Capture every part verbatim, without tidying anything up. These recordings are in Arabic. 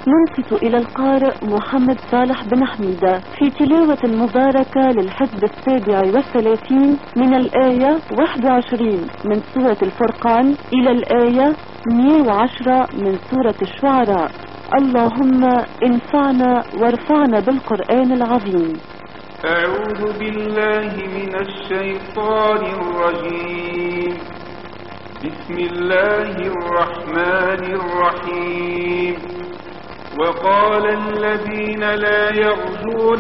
ننصت إلى القارئ محمد صالح بن حميدة في تلاوة مباركة للحزب السابع والثلاثين من الآية واحد وعشرين من سورة الفرقان إلى الآية مئة وعشرة من سورة الشعراء. اللهم انفعنا وارفعنا بالقرآن العظيم. أعوذ بالله من الشيطان الرجيم. بسم الله الرحمن الرحيم. وقال الذين لا يرجون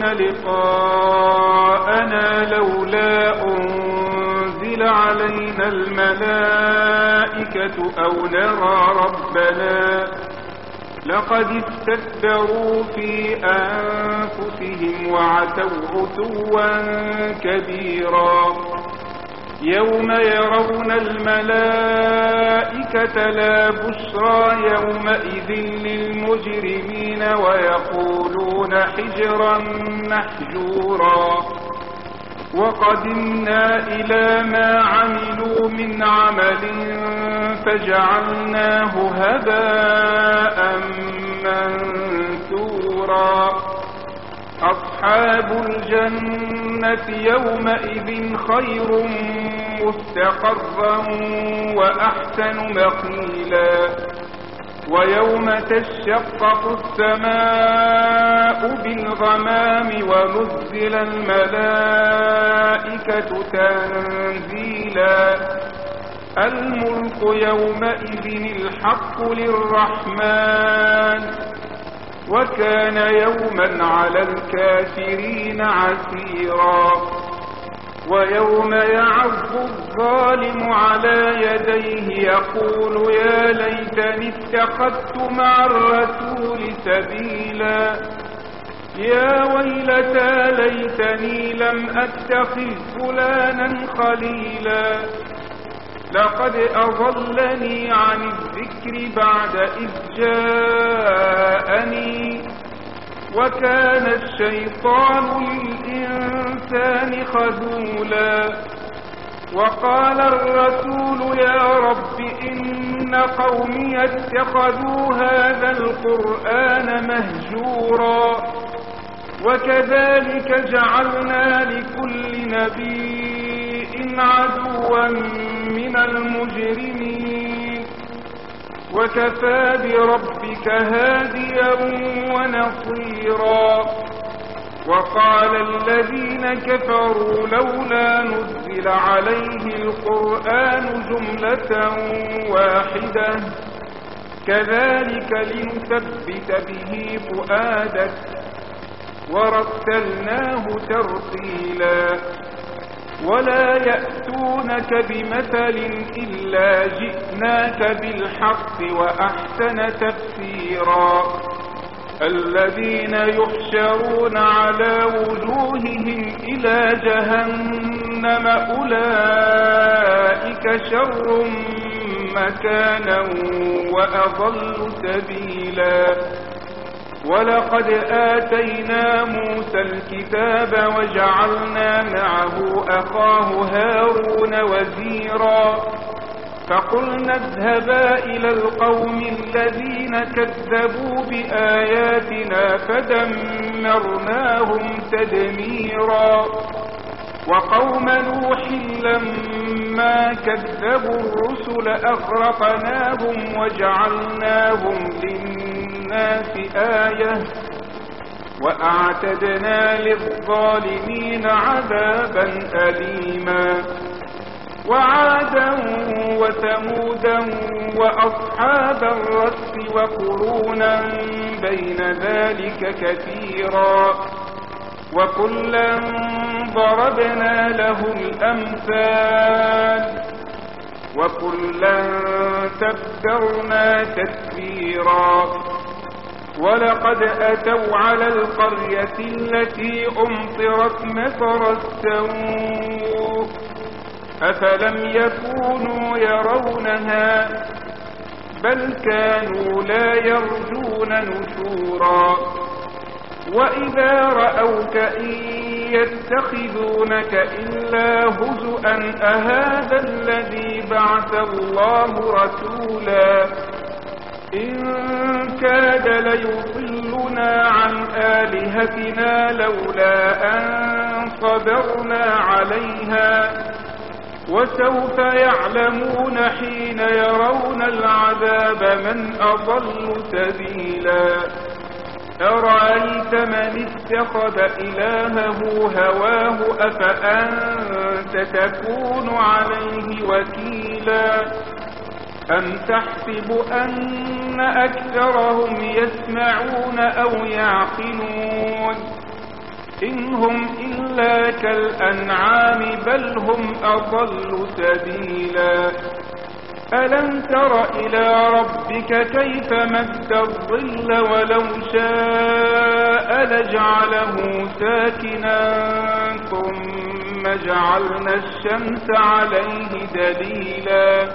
لقاءنا لولا أنزل علينا الملائكة أو نرى ربنا لقد استكبروا في أنفسهم وعتوا عتوا كبيرا. يوم يرون الملائكة لا بشرى يومئذ للمجرمين ويقولون حجرا محجورا. وقدمنا إلى ما عملوا من عمل فجعلناه هباء منثورا. أصحاب الجنة يومئذ خير مستقرا وأحسن مقيلا. ويوم تشقق السماء بالغمام ونزل الملائكة تنزيلا. الملك يومئذ الحق للرحمن وكان يوما على الكافرين عسيرا. ويوم يعض الظالم على يديه يقول يا ليتني اتخذت مع الرسول سبيلا. يا ويلتى ليتني لم أتخذ فلانا خليلا. لقد أضلني عن الذكر بعد إذ جاءني وكان الشيطان للإنسان خذولا. وقال الرسول يا رب إن قومي اتخذوا هذا القرآن مهجورا. وكذلك جعلنا لكل نبي عدوا من المجرمين وكفى بربك هاديا ونصيرا. وقال الذين كفروا لولا نزل عليه القرآن جملة واحدة كذلك لنثبت به فؤادك ورتلناه ترتيلا. ولا يأتونك بمثل إلا جئناك بالحق وأحسن تفسيرا. الذين يحشرون على وجوههم إلى جهنم أولئك شر مكانا وأضل سبيلا. ولقد آتينا موسى الكتاب وجعلنا معه أخاه هارون وزيرا. فقلنا اذهبا إلى القوم الذين كذبوا بآياتنا فدمرناهم تدميرا. وقوم نوح لما كذبوا الرسل أغرقناهم وجعلناهم للناس آية وأعتدنا للظالمين عذابا أليما. وعادا وثمودا وأصحاب الرس وقرونا بين ذلك كثيرا. وكلا ضربنا له الأمثال وكلا تبرنا تتبيرا. ولقد أتوا على القرية التي أمطرت مطر السوء أفلم يكونوا يرونها بل كانوا لا يرجون نشورا. وإذا رأوك إن يتخذونك إلا هزؤا أهذا الذي بعث الله رسولا إن كاد ليضل آلهتنا لولا أن صبرنا عليها وسوف يعلمون حين يرون العذاب من أضل سبيلا أرأيت من اتخذ إلهه هواه أفأنت تكون عليه وكيلا أم تحسب أن أكثرهم يسمعون أو يعقلون إن هم إلا كالأنعام بل هم أضل سبيلا ألم تر إلى ربك كيف مد الظل ولو شاء لجعله ساكنا ثم جعلنا الشمس عليه دليلا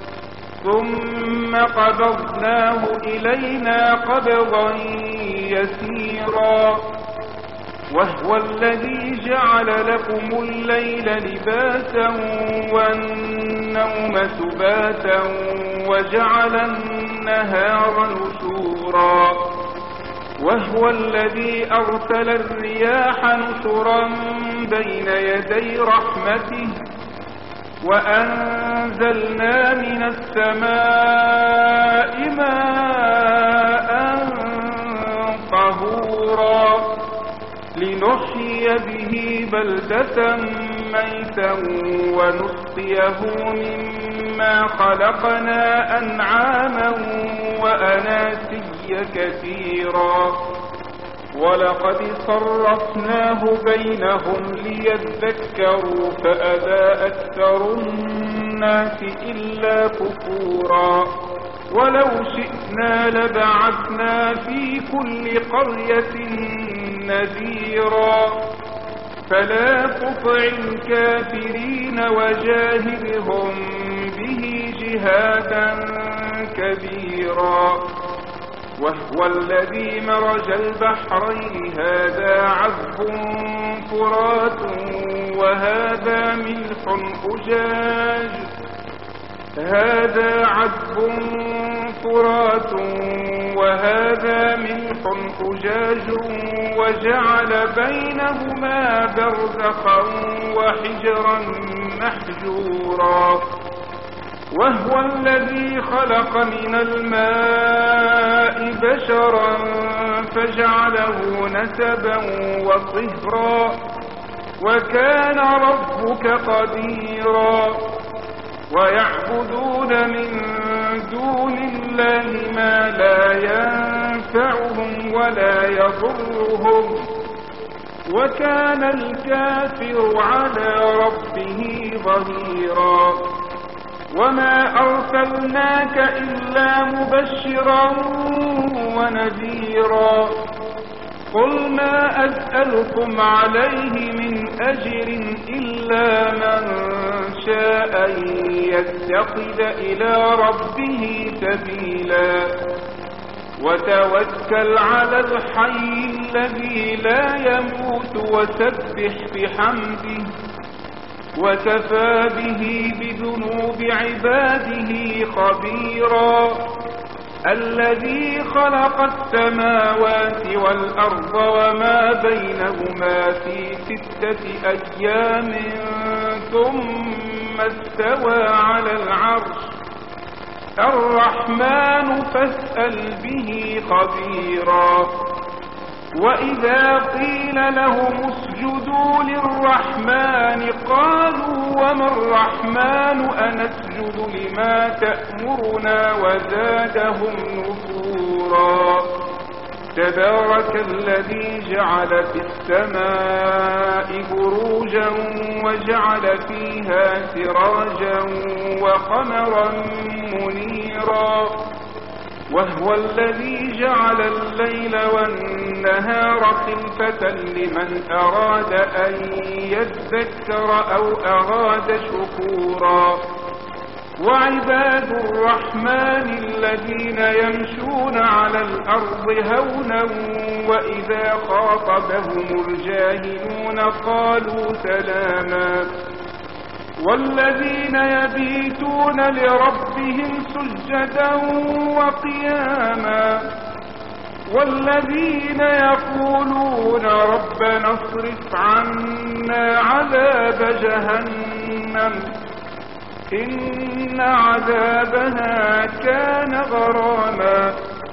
ثم قبضناه إلينا قبضا يسيرا وهو الذي جعل لكم الليل لباسا والنوم سباتا وجعل النهار نشورا وهو الذي أرسل الرياح نشرا بين يدي رحمته وأنزلنا من السماء ماء طهورا لنحيي به بلدة ميتا ونسقيه مما خلقنا أنعاما وأناسيا كثيرا ولقد صرفناه بينهم ليذكروا فأبى أكثر الناس إلا كفورا ولو شئنا لبعثنا في كل قرية نذيرا فلا تطع الكافرين وجاهدهم به جهادا كبيرا وهو الذي مرج البحرين هذا عذب فرات وهذا ملح أجاج هذا عذب فرات وهذا ملح أجاج وجعل بينهما برزخا وحجرا محجورا وهو الذي خلق من الماء بشرا فجعله نسبا وصهرا وكان ربك قديرا ويعبدون من دون الله ما لا ينفعهم ولا يضرهم وكان الكافر على ربه ظهيرا وما أرسلناك إلا مبشرا ونذيرا قل ما أسألكم عليه من أجر إلا من شاء يتخذ إلى ربه سبيلا وتوكل على الحي الذي لا يموت وسبح بحمده وكفى به بذنوب عباده خبيرا الذي خلق السماوات والأرض وما بينهما في ستة أيام ثم استوى على العرش الرحمن فاسأل به خبيرا وإذا قيل لهم اسجدوا للرحمن قالوا وما الرحمن أنسجد لما تأمرنا وزادهم نفورا تبارك الذي جعل في السماء بروجا وجعل فيها سراجا وقمرا منيرا وهو الذي جعل الليل والنهار خلفة لمن أراد أن يذكر أو أراد شكورا وعباد الرحمن الذين يمشون على الأرض هونا وإذا خاطبهم الجاهلون قالوا سلاما والذين يبيتون لربهم سجدا وقياما والذين يقولون ربنا اصرف عنا عذاب جهنم إن عذابها كان غراما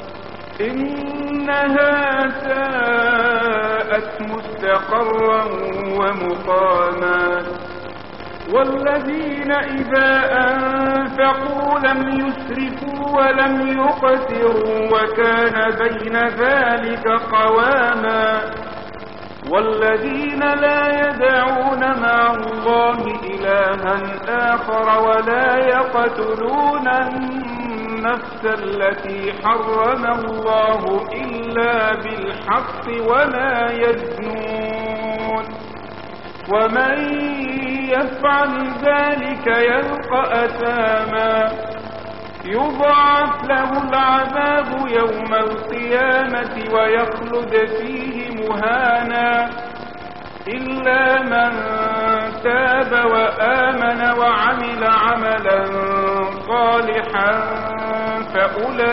إنها ساءت مستقرا ومقاما والذين إذا أنفقوا لم يسرفوا ولم يقتروا وكان بين ذلك قواما والذين لا يدعون مع الله إلها آخر ولا يقتلون النفس التي حرم الله إلا بالحق ولا يزنون ومن يفعل ذلك يلقى أثاما يضاعف له العذاب يوم القيامة ويخلد فيه مهانا إلا من تاب وآمن وعمل عملا صالحا فأولئك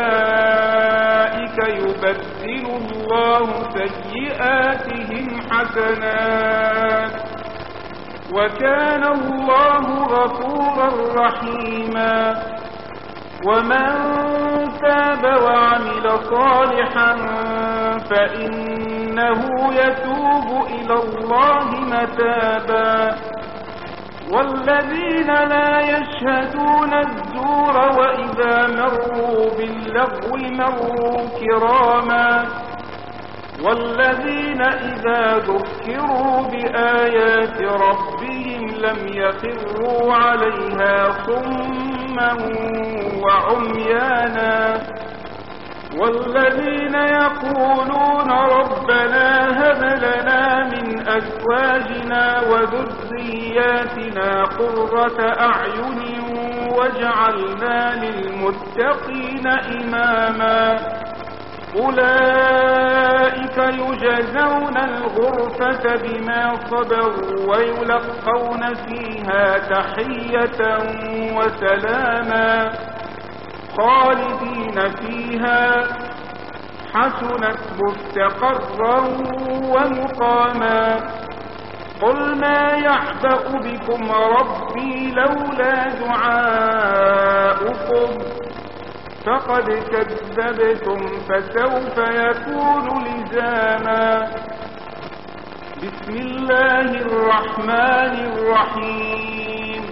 يبدل الله سيئاتهم حسنات وكان الله غفورا رحيما ومن تاب وعمل صالحا فإنه يتوب إلى الله متابا والذين لا يشهدون الزور وإذا مروا باللغو مروا كراما والذين إذا ذكروا بآيات ربهم لم يخروا عليها صما وعميانا والذين يقولون ربنا هب لنا من أزواجنا وذرياتنا قرة أعين واجعلنا للمتقين إماما أولئك يجزون الغرفة بما صبروا ويلقون فيها تحية وسلاما خالدين فيها حسنت مستقرا ومقاما قل ما يعبأ بكم ربي لولا دعاؤكم فقد كذبتم فسوف يكون لزاما بسم الله الرحمن الرحيم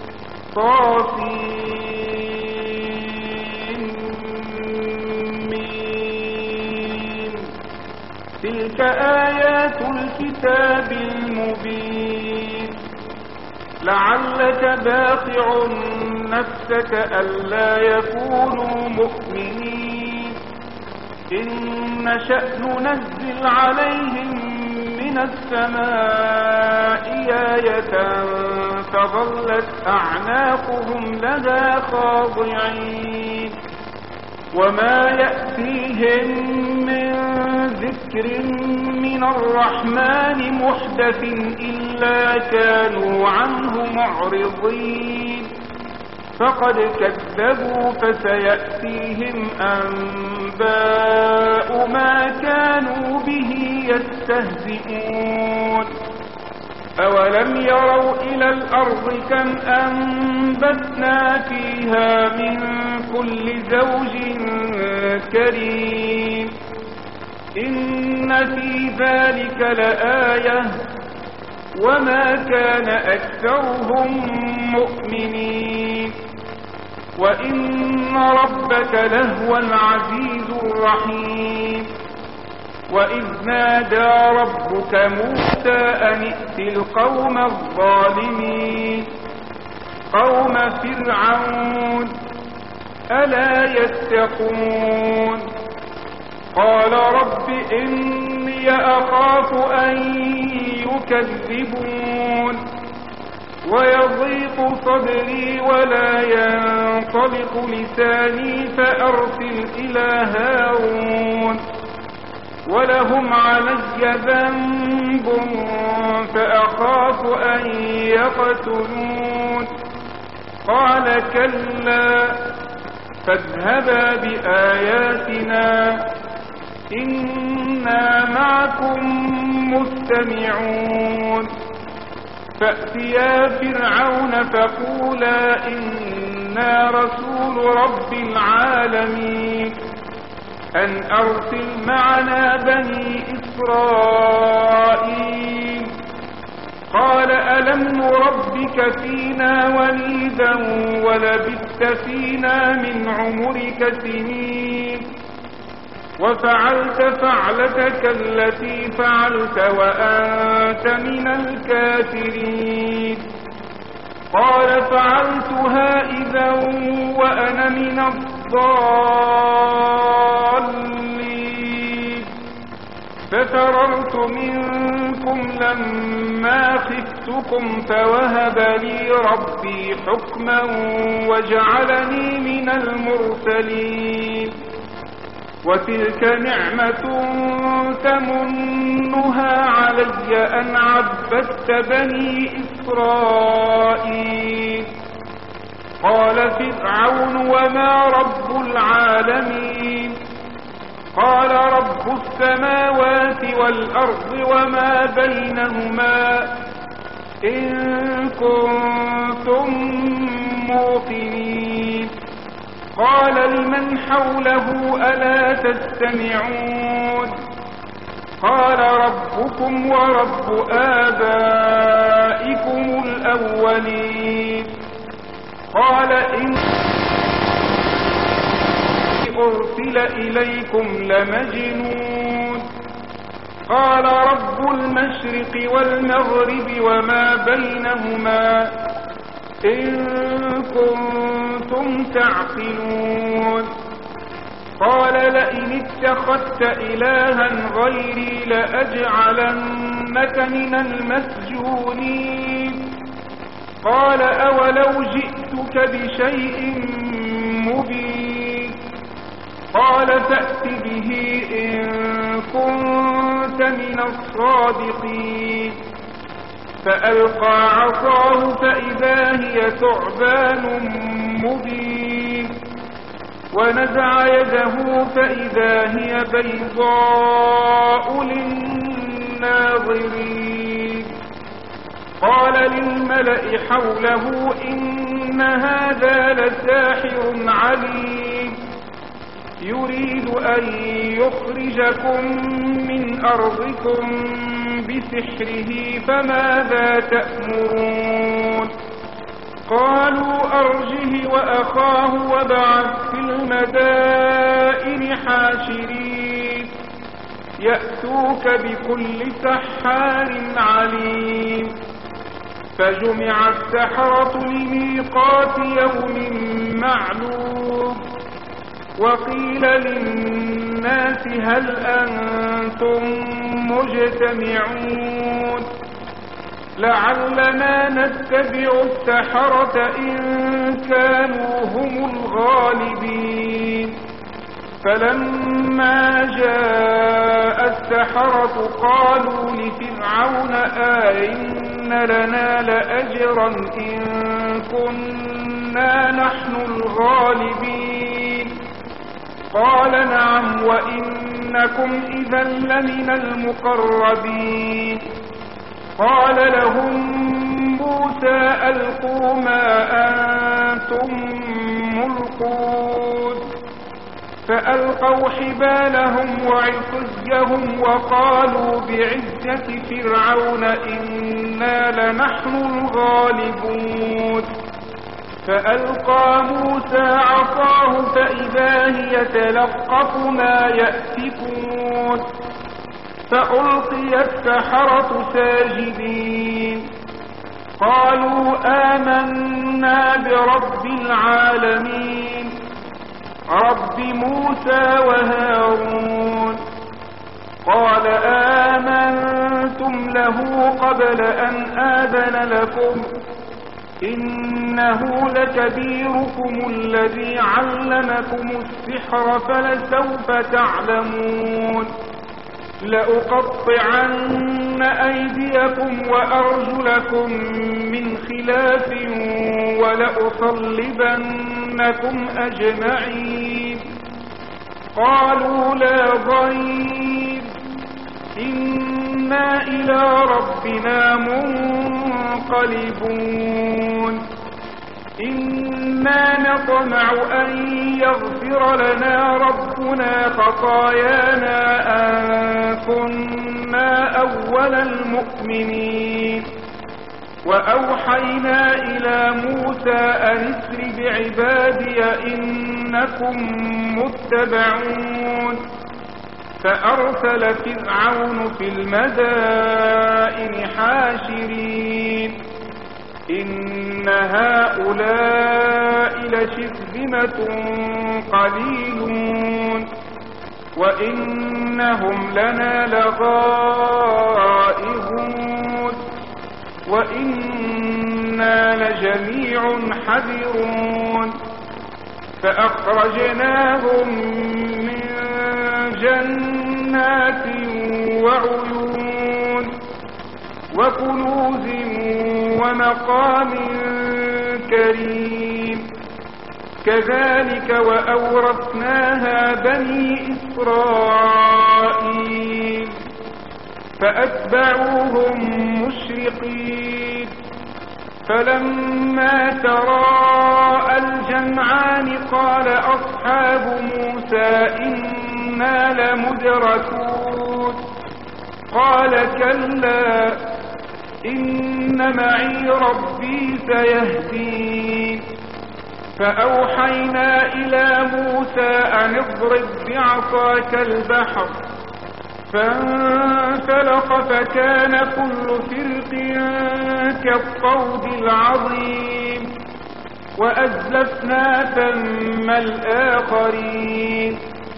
طاسين ميم تلك آيات الكتاب المبين لعلك باقع نفسك ألا يكونوا مؤمنين إن نشأ ننزل عليهم من السماء آية فظلت أعناقهم لها خاضعين وما يأتيهم من ذكر من الرحمن محدث إلا كانوا عنه معرضين فقد كذبوا فسيأتيهم أنباء ما كانوا به يستهزئون أولم يروا إلى الأرض كم أنبتنا فيها من كل زوج كريم إن في ذلك لآية وما كان أكثرهم مؤمنين وإن ربك لهو العزيز الرحيم وإذ نادى ربك موسى أن ائت القوم الظالمين قوم فرعون ألا يتقون قال رب إني أخاف أن يكذبون ويضيق صدري ولا ينطلق لساني فأرسل إلى هارون ولهم علي ذنب فأخاف أن يقتلون قال كلا فاذهبا بآياتنا إنا معكم مستمعون. فأتيا فرعون فقولا إنا رسول رب العالمين أن أرسل معنا بني إسرائيل. قال ألم نربك فينا وليدا ولبثت فينا من عمرك سنين وفعلت فعلتك التي فعلت وأنت من الكافرين. قال فعلتها إذا وأنا من الضالين. ففررت منكم لما خفتكم فوهب لي ربي حكما وجعلني من المرسلين. وتلك نعمة تمنها علي أن عبدت بني إسرائيل. قال فرعون وما رب العالمين؟ قال رب السماوات والأرض وما بينهما إن كنتم موقنين. قال لمن حوله ألا تستمعون؟ قال ربكم ورب آبائكم الأولين. قال إن أرسل إليكم لمجنون. قال رب المشرق والمغرب وما بينهما إن كنتم تعقلون. قال لئن اتخذت إلها غيري لأجعلنك من المسجونين. قال أولو جئتك بشيء مبين. قال فأت به إن كنت من الصادقين. فألقى عصاه فإذا هي ثعبان مبين. ونزع يده فإذا هي بيضاء للناظرين. قال للملأ حوله إن هذا لساحر عليم يريد أن يخرجكم من أرضكم بسحره فماذا تأمرون؟ قالوا أرجه وأخاه وابعث في المدائن حاشرين يأتوك بكل سحار عليم. فجمع السحرة لميقات يوم معلوم. وقيل للناس هل أنتم مجتمعون لعلنا نتبع السحرة إن كانوا هم الغالبين. فلما جاء السحرة قالوا لفرعون أئن لنا لأجرا إن كنا نحن الغالبين. قال نعم وإنكم إذا لمن المقربين. قال لهم موسى ألقوا ما أنتم ملقون. فألقوا حبالهم وعصيهم وقالوا بعزة فرعون إنا لنحن الغالبون. فألقى موسى عصاه فإذا هي تلقف ما يأفكون. فألقي السحرة ساجدين قالوا آمنا برب العالمين رب موسى وهارون. قال آمنتم له قبل أن آذن لكم إنه لكبيركم الذي علمكم السحر فلسوف تعلمون. لأقطعن أيديكم وأرجلكم من خلاف ولأصلبنكم أجمعين قالوا لا ضير إنا إلى ربنا منقلبون إنا نطمع أن يغفر لنا ربنا خطايانا أن كنا أول المؤمنين وأوحينا إلى موسى أن اسر بعبادي إنكم متبعون فأرسل فرعون في المدائن حاشرين إن هؤلاء لشرذمة قليلون وإنهم لنا لغائظون وإنا لجميع حذرون فأخرجناهم من جنات وعيون وكنوز ومقام كريم كذلك وأورثناها بني إسرائيل فأتبعوهم مشرقين فلما تراءى الجمعان قال أصحاب موسى إنا لمدركون قال كلا إن معي ربي سيهدين فأوحينا إلى موسى أن اضرب بعصاك البحر فانفلق فكان كل فرق كالطود العظيم وأزلفنا ثم الآخرين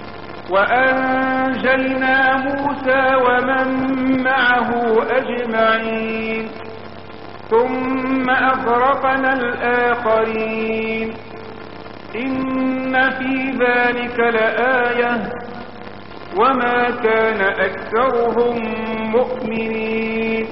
وأنجينا موسى ومن معه أجمعين ثم أغرقنا الآخرين إن في ذلك لآية وما كان أكثرهم مؤمنين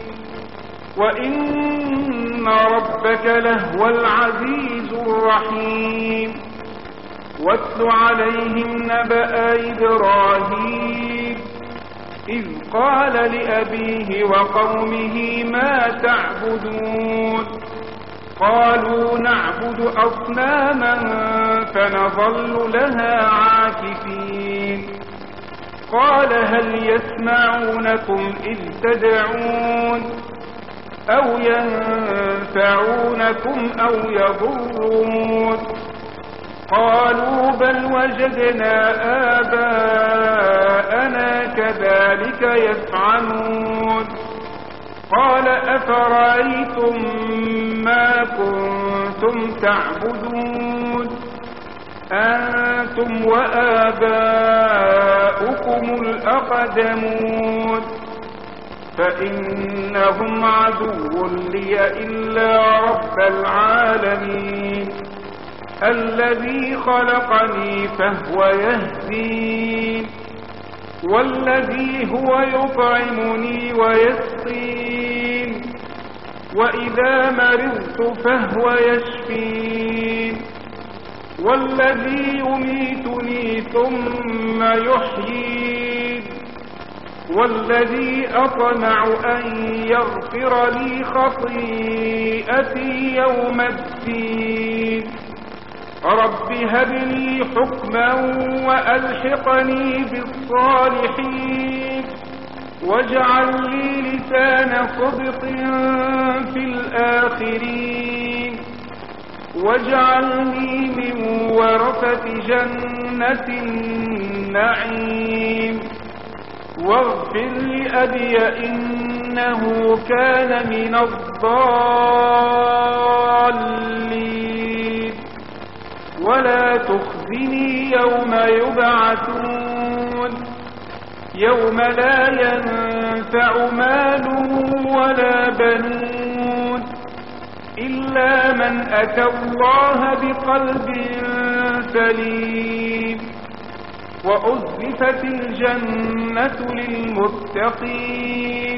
وإن ربك لهو العزيز الرحيم واتل عليهم نبأ إبراهيم إذ قال لأبيه وقومه ما تعبدون قالوا نعبد أصناما فنظل لها عاكفين قال هل يسمعونكم إذ تدعون أو ينفعونكم أو يضرون قالوا بل وجدنا آباءنا كذلك يفعلون قال أفرأيتم ما كنتم تعبدون أنتم وآباؤكم الأقدمون فإنهم عدو لي إلا رب العالمين الذي خلقني فهو يهدين والذي هو يطعمني ويسقين وإذا مرضت فهو يشفين والذي يميتني ثم يحيين والذي أطمع أن يغفر لي خطيئتي يوم الدين رب هب لي حكما وألحقني بالصالحين واجعل لي لسان صدق في الآخرين واجعلني من ورثة جنة النعيم واغفر لأبي إنه كان من الضالين ولا تخزني يوم يبعثون يوم لا ينفع مال ولا بنون إلا من أتى الله بقلب سليم وأزلفت الجنة للمتقين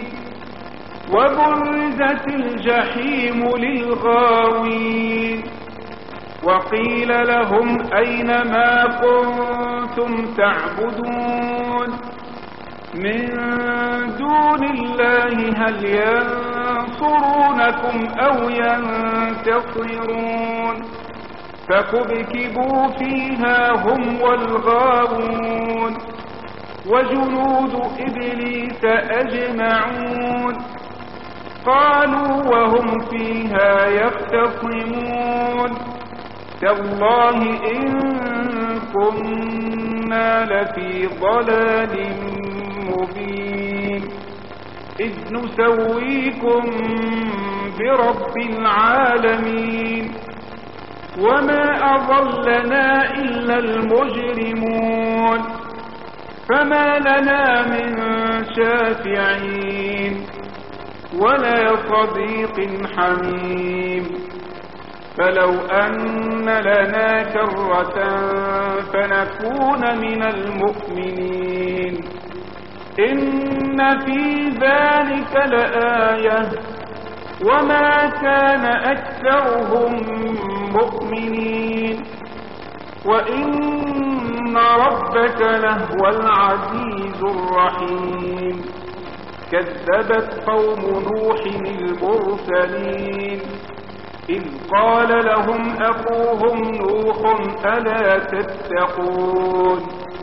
وبرزت الجحيم للغاوين وقيل لهم أين ما كنتم تعبدون من دون الله هل ينصرونكم أو ينتصرون فكبكبوا فيها هم والغاوون وجنود إبليس أجمعون قالوا وهم فيها يختصمون تالله إن كنا لفي ضلال مبين إذ نسويكم برب العالمين وما أضلنا إلا المجرمون فما لنا من شافعين ولا صديق حميم فلو أن لنا كرة فنكون من المؤمنين إن في ذلك لآية وما كان أكثرهم مؤمنين وإن ربك لهو العزيز الرحيم كذبت قوم نوح المرسلين إذ قال لهم أخوهم نوح ألا تتقون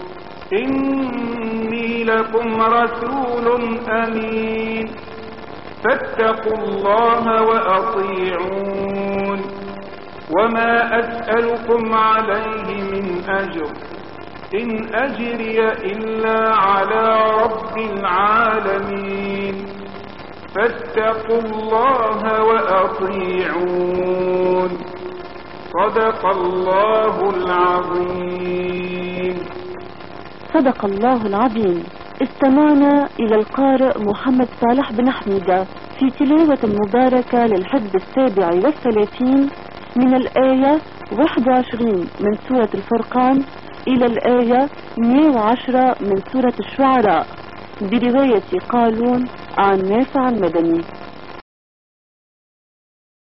إني لكم رسول أمين فاتقوا الله وأطيعون وما أسألكم عليه من أجر إن أجري إلا على رب العالمين فاتقوا الله وأطيعون صدق الله العظيم. صدق الله العظيم. استمعنا إلى القارئ محمد صالح بن حميدة في تلاوة مباركة للحزب السابع والثلاثين من الآية واحد وعشرين من سورة الفرقان إلى الآية مئة وعشرة من سورة الشعراء برواية قالون عن نافع المدني.